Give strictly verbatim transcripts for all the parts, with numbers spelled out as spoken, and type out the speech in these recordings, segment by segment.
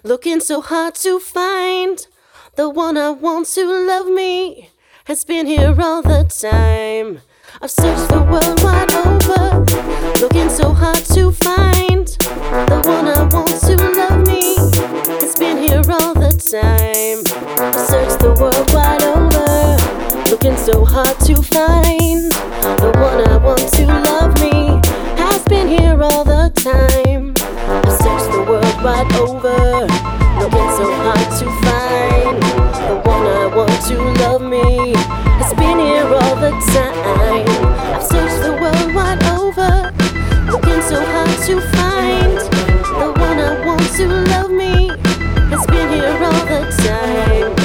Looking so hard to find the one I want to love me has been here all the time. I've searched the world wide over, looking so hard to find the one I want to love me has been here all the time. I've searched the world wide over, looking so hard to find the one I want to love me has been here all the time. I've searched the world wide over, looking so hard to find the one I want to love me has been here all the time. I've searched the world wide over, looking so hard to find the one I want to love me has been here all the time.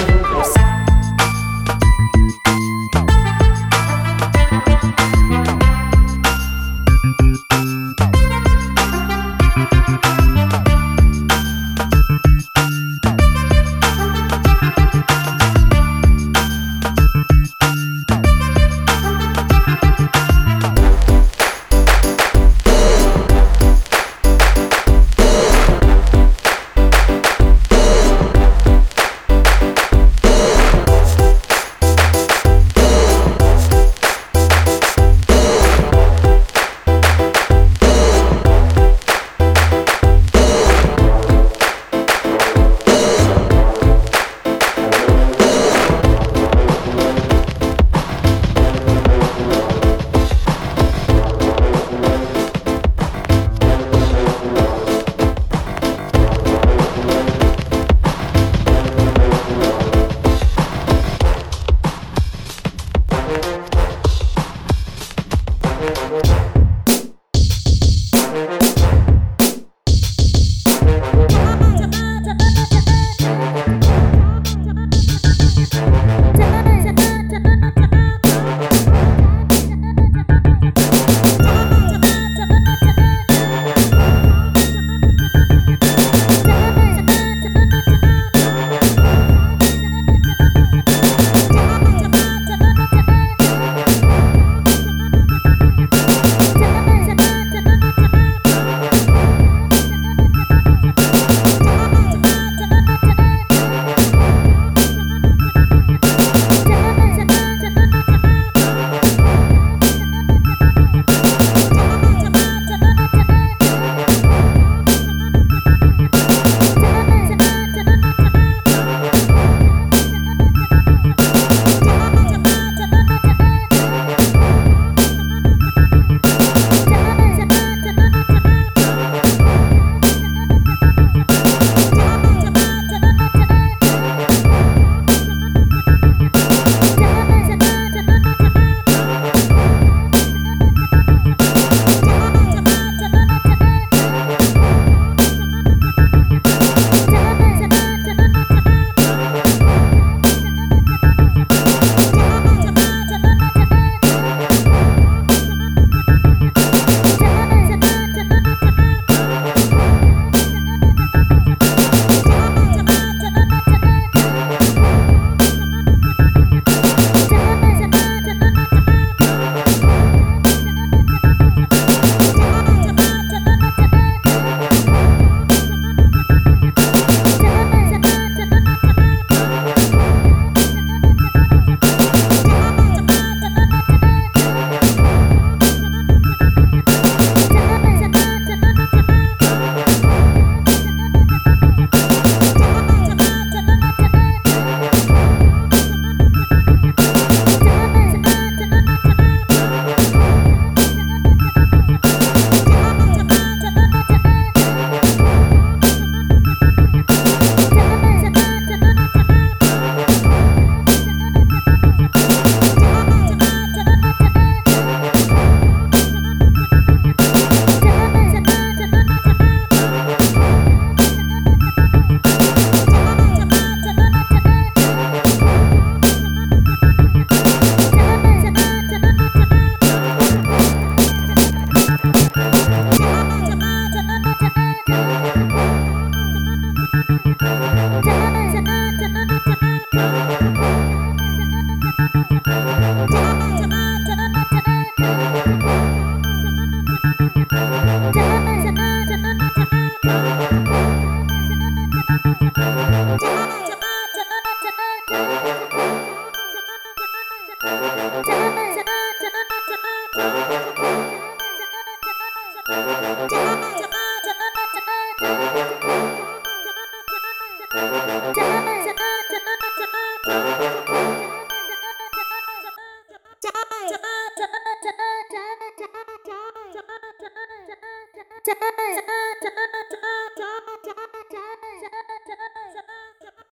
Da